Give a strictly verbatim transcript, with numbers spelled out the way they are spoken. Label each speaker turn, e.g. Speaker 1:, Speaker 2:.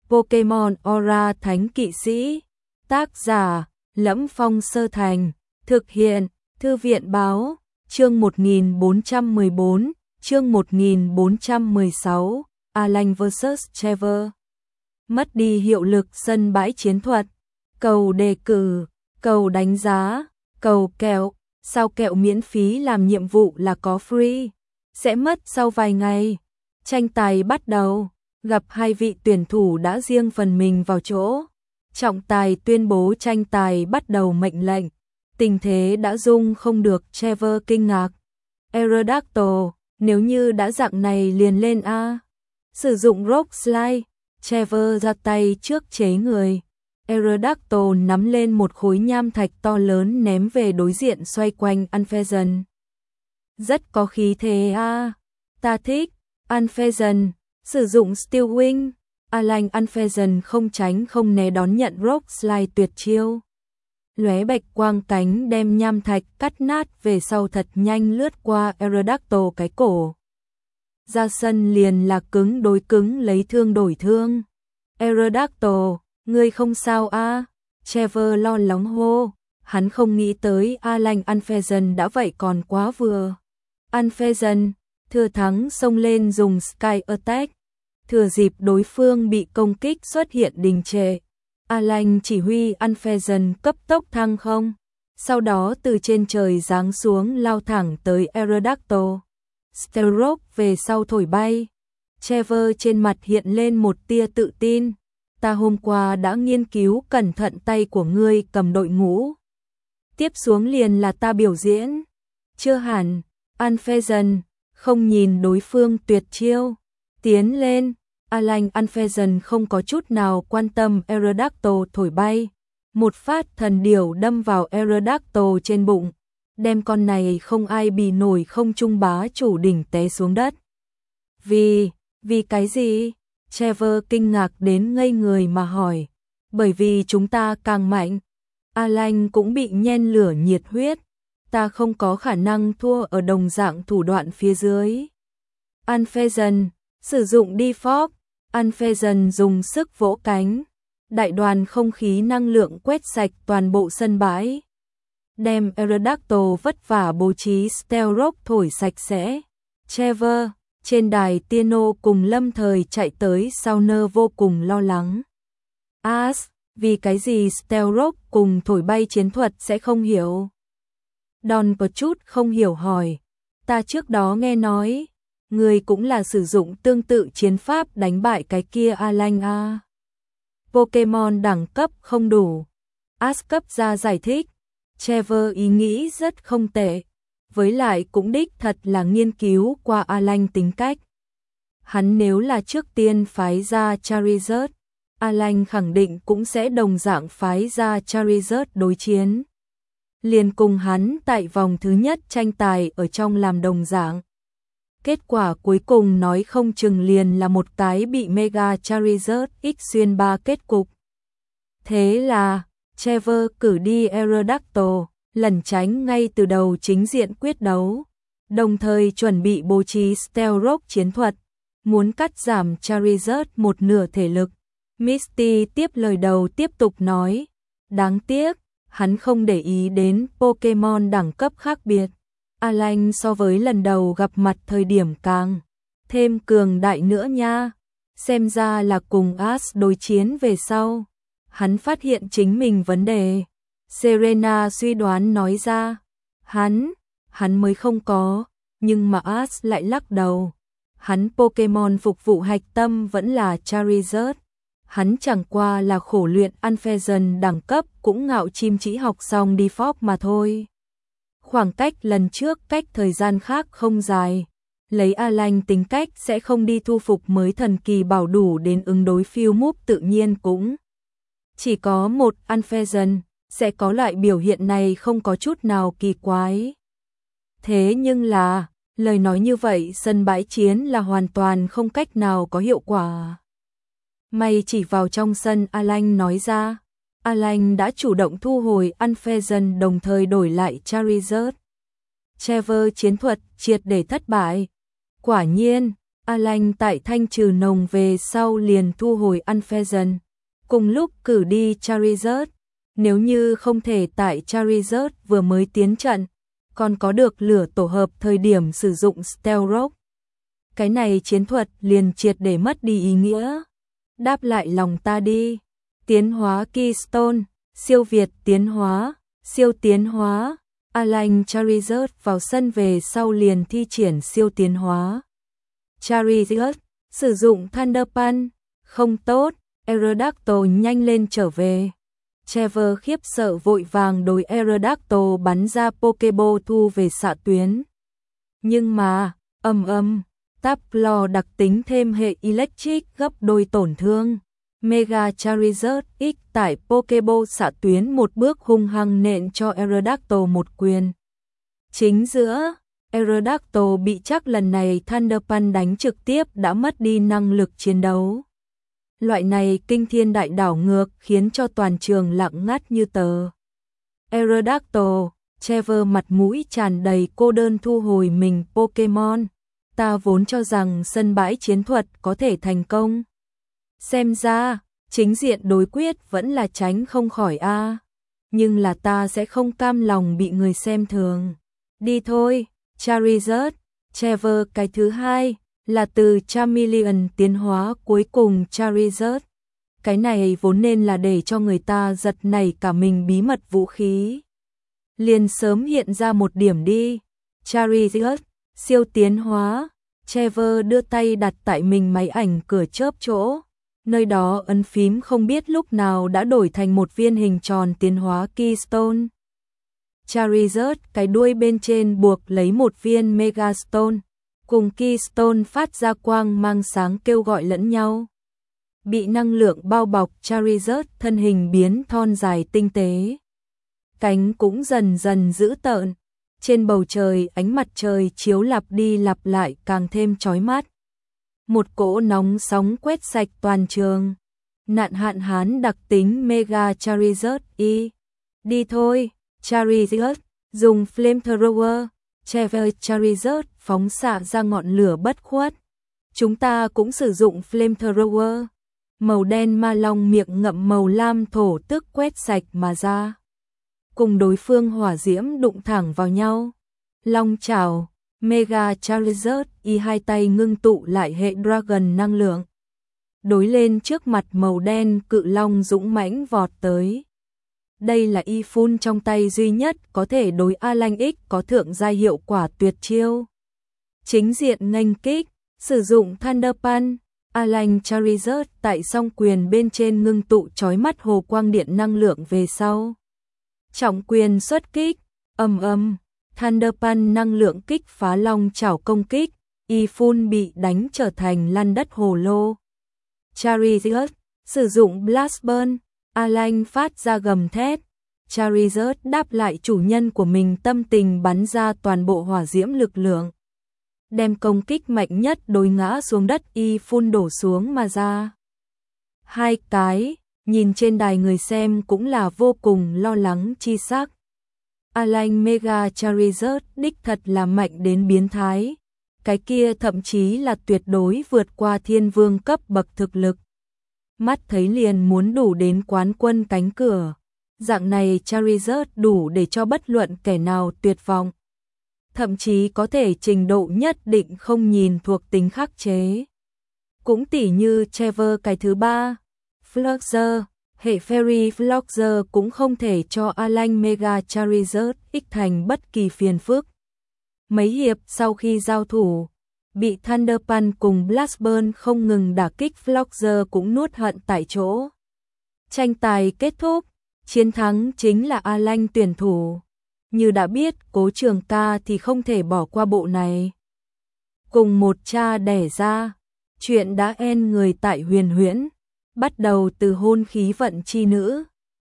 Speaker 1: Pokemon Aura Thánh Kỵ Sĩ. Tác giả: Lẫm Phong Sơ Thành. Thực hiện: Thư viện báo. Chương một nghìn bốn trăm mười bốn, chương một nghìn bốn trăm mười sáu, Alan versus. Trevor. Mất đi hiệu lực sân bãi chiến thuật. Cầu đề cử, cầu đánh giá, cầu kẹo. Sao kẹo miễn phí làm nhiệm vụ là có free. Sẽ mất sau vài ngày. Tranh tài bắt đầu. Gặp hai vị tuyển thủ đã riêng phần mình vào chỗ. Trọng tài tuyên bố tranh tài bắt đầu mệnh lệnh. Tình thế đã dung không được. Trevor kinh ngạc. Aerodactyl, nếu như đã dạng này liền lên A. Sử dụng Rock Slide. Trevor ra tay trước chế người. Aerodactyl nắm lên một khối nham thạch to lớn ném về đối diện xoay quanh Unfezant. Rất có khí thế a. Ta thích. Unfezant sử dụng Steel Wing. Alan Unfezant không tránh không né đón nhận Rock Slide tuyệt chiêu. Lóe bạch quang cánh đem nham thạch cắt nát về sau thật nhanh lướt qua Aerodactyl cái cổ. Ra sân liền là cứng đối cứng lấy thương đổi thương. Aerodactyl, ngươi không sao a? À? Trevor lo lắng hô. Hắn không nghĩ tới Alan Unfezant đã vậy còn quá vừa. Unfezant thừa thắng xông lên dùng Sky Attack. Thừa dịp đối phương bị công kích xuất hiện đình trệ. Alan chỉ huy Unfezant cấp tốc thăng không. Sau đó từ trên trời giáng xuống lao thẳng tới Aerodactyl. Stealth về sau thổi bay. Trevor trên mặt hiện lên một tia tự tin. Ta hôm qua đã nghiên cứu cẩn thận tay của ngươi cầm đội ngũ. Tiếp xuống liền là ta biểu diễn. Chưa hẳn. Unfezant không nhìn đối phương tuyệt chiêu. Tiến lên. Alan Unfezant không có chút nào quan tâm Aerodactyl thổi bay. Một phát thần điểu đâm vào Aerodactyl trên bụng. Đem con này không ai bì nổi không trung bá chủ đỉnh té xuống đất. Vì, vì cái gì? Trevor kinh ngạc đến ngây người mà hỏi. Bởi vì chúng ta càng mạnh. Alan cũng bị nhen lửa nhiệt huyết. Ta không có khả năng thua ở đồng dạng thủ đoạn phía dưới. Unfezant sử dụng Default. Unfezant dùng sức vỗ cánh. Đại đoàn không khí năng lượng quét sạch toàn bộ sân bãi. Đem Aerodactyl vất vả bố trí Stealth thổi sạch sẽ. Trevor, trên đài piano cùng lâm thời chạy tới sau nơ vô cùng lo lắng. As, vì cái gì Stealth cùng thổi bay chiến thuật sẽ không hiểu? Don có chút không hiểu hỏi. Ta trước đó nghe nói, người cũng là sử dụng tương tự chiến pháp đánh bại cái kia Alan a. Pokemon đẳng cấp không đủ. As cấp ra giải thích. Trevor ý nghĩ rất không tệ. Với lại cũng đích thật là nghiên cứu qua Alan tính cách. Hắn nếu là trước tiên phái ra Charizard, Alan khẳng định cũng sẽ đồng dạng phái ra Charizard đối chiến. Liền cùng hắn tại vòng thứ nhất tranh tài ở trong làm đồng dạng. Kết quả cuối cùng nói không chừng liền là một cái bị Mega Charizard X xuyên ba kết cục. Thế là Trevor cử đi Aerodactyl, lẩn tránh ngay từ đầu chính diện quyết đấu, đồng thời chuẩn bị bố trí Stealth chiến thuật, muốn cắt giảm Charizard một nửa thể lực. Misty tiếp lời đầu tiếp tục nói, đáng tiếc, hắn không để ý đến Pokemon đẳng cấp khác biệt. Alan so với lần đầu gặp mặt thời điểm càng thêm cường đại nữa nha. Xem ra là cùng Ash đối chiến về sau. Hắn phát hiện chính mình vấn đề. Serena suy đoán nói ra. Hắn, hắn mới không có. Nhưng mà Ash lại lắc đầu. Hắn Pokemon phục vụ hạch tâm vẫn là Charizard. Hắn chẳng qua là khổ luyện Unfezant đẳng cấp cũng ngạo chim chỉ học xong Default mà thôi. Khoảng cách lần trước cách thời gian khác không dài. Lấy Alan tính cách sẽ không đi thu phục mới thần kỳ bảo đủ đến ứng đối phiêu múp tự nhiên cũng. Chỉ có một Unfezant sẽ có loại biểu hiện này không có chút nào kỳ quái. Thế nhưng là, lời nói như vậy sân bãi chiến là hoàn toàn không cách nào có hiệu quả. May chỉ vào trong sân Alan nói ra. Alan đã chủ động thu hồi Unfezant đồng thời đổi lại Charizard. Trevor chiến thuật triệt để thất bại. Quả nhiên, Alan tại thanh trừ nồng về sau liền thu hồi Unfezant, cùng lúc cử đi Charizard, nếu như không thể tại Charizard vừa mới tiến trận, còn có được lửa tổ hợp thời điểm sử dụng Stealth Rock. Cái này chiến thuật liền triệt để mất đi ý nghĩa. Đáp lại lòng ta đi. Tiến hóa Keystone, siêu việt tiến hóa, siêu tiến hóa. Alan Charizard vào sân về sau liền thi triển siêu tiến hóa. Charizard sử dụng Thunder Punch, không tốt, Aerodactyl nhanh lên trở về. Trevor khiếp sợ vội vàng đối Aerodactyl bắn ra Pokeball thu về xạ tuyến. Nhưng mà, âm âm, Taplo đặc tính thêm hệ Electric gấp đôi tổn thương. Mega Charizard X tại Pokeball xạ tuyến một bước hung hăng nện cho Aerodactyl một quyền. Chính giữa, Aerodactyl bị chắc lần này Thunder Punch đánh trực tiếp đã mất đi năng lực chiến đấu. Loại này kinh thiên đại đảo ngược khiến cho toàn trường lặng ngắt như tờ. Aerodactyl, Trevor mặt mũi tràn đầy cô đơn thu hồi mình Pokemon. Ta vốn cho rằng sân bãi chiến thuật có thể thành công. Xem ra, chính diện đối quyết vẫn là tránh không khỏi a. Nhưng là ta sẽ không cam lòng bị người xem thường. Đi thôi, Charizard, Trevor cái thứ hai là từ Charmeleon tiến hóa cuối cùng Charizard. Cái này vốn nên là để cho người ta giật nảy cả mình bí mật vũ khí. Liền sớm hiện ra một điểm đi. Charizard, siêu tiến hóa. Trevor đưa tay đặt tại mình máy ảnh cửa chớp chỗ. Nơi đó ấn phím không biết lúc nào đã đổi thành một viên hình tròn tiến hóa Keystone. Charizard cái đuôi bên trên buộc lấy một viên Megastone, cùng Keystone phát ra quang mang sáng kêu gọi lẫn nhau. Bị năng lượng bao bọc Charizard thân hình biến thon dài tinh tế. Cánh cũng dần dần dữ tợn. Trên bầu trời ánh mặt trời chiếu lặp đi lặp lại càng thêm chói mắt. Một cỗ nóng sóng quét sạch toàn trường. Nạn hạn hán đặc tính Mega Charizard Y. Đi thôi, Charizard, dùng Flamethrower, Trevor Charizard phóng xạ ra ngọn lửa bất khuất. Chúng ta cũng sử dụng Flamethrower. Màu đen ma long miệng ngậm màu lam thổ tức quét sạch mà ra. Cùng đối phương hỏa diễm đụng thẳng vào nhau. Long chảo, Mega Charizard y hai tay ngưng tụ lại hệ Dragon năng lượng. Đối lên trước mặt màu đen cự long dũng mãnh vọt tới. Đây là y phun trong tay duy nhất có thể đối Alan X có thượng giai hiệu quả tuyệt chiêu. Chính diện nghênh kích, sử dụng Thunder Punch, Alan Charizard tại song quyền bên trên ngưng tụ chói mắt hồ quang điện năng lượng về sau. Trọng quyền xuất kích, ầm ầm, Thunder Punch năng lượng kích phá long chảo công kích, y phun bị đánh trở thành lăn đất hồ lô. Charizard sử dụng Blast Burn, Alan phát ra gầm thét. Charizard đáp lại chủ nhân của mình tâm tình bắn ra toàn bộ hỏa diễm lực lượng. Đem công kích mạnh nhất đối ngã xuống đất y phun đổ xuống mà ra. Hai cái, nhìn trên đài người xem cũng là vô cùng lo lắng chi sắc. Alan Mega Charizard đích thật là mạnh đến biến thái. Cái kia thậm chí là tuyệt đối vượt qua thiên vương cấp bậc thực lực. Mắt thấy liền muốn đủ đến quán quân cánh cửa. Dạng này Charizard đủ để cho bất luận kẻ nào tuyệt vọng. Thậm chí có thể trình độ nhất định không nhìn thuộc tính khắc chế. Cũng tỉ như Trevor cái thứ ba, Fluxer, hệ Fairy Fluxer cũng không thể cho Alan Mega Charizard ích thành bất kỳ phiền phức. Mấy hiệp sau khi giao thủ, bị Thunder Punch cùng Blast Burn không ngừng đả kích Fluxer cũng nuốt hận tại chỗ. Tranh tài kết thúc, chiến thắng chính là Alan tuyển thủ. Như đã biết Cố Trường Ca thì không thể bỏ qua bộ này. Cùng một cha đẻ ra, chuyện đã end người tại Huyền Huyễn, bắt đầu từ hôn khí vận chi nữ.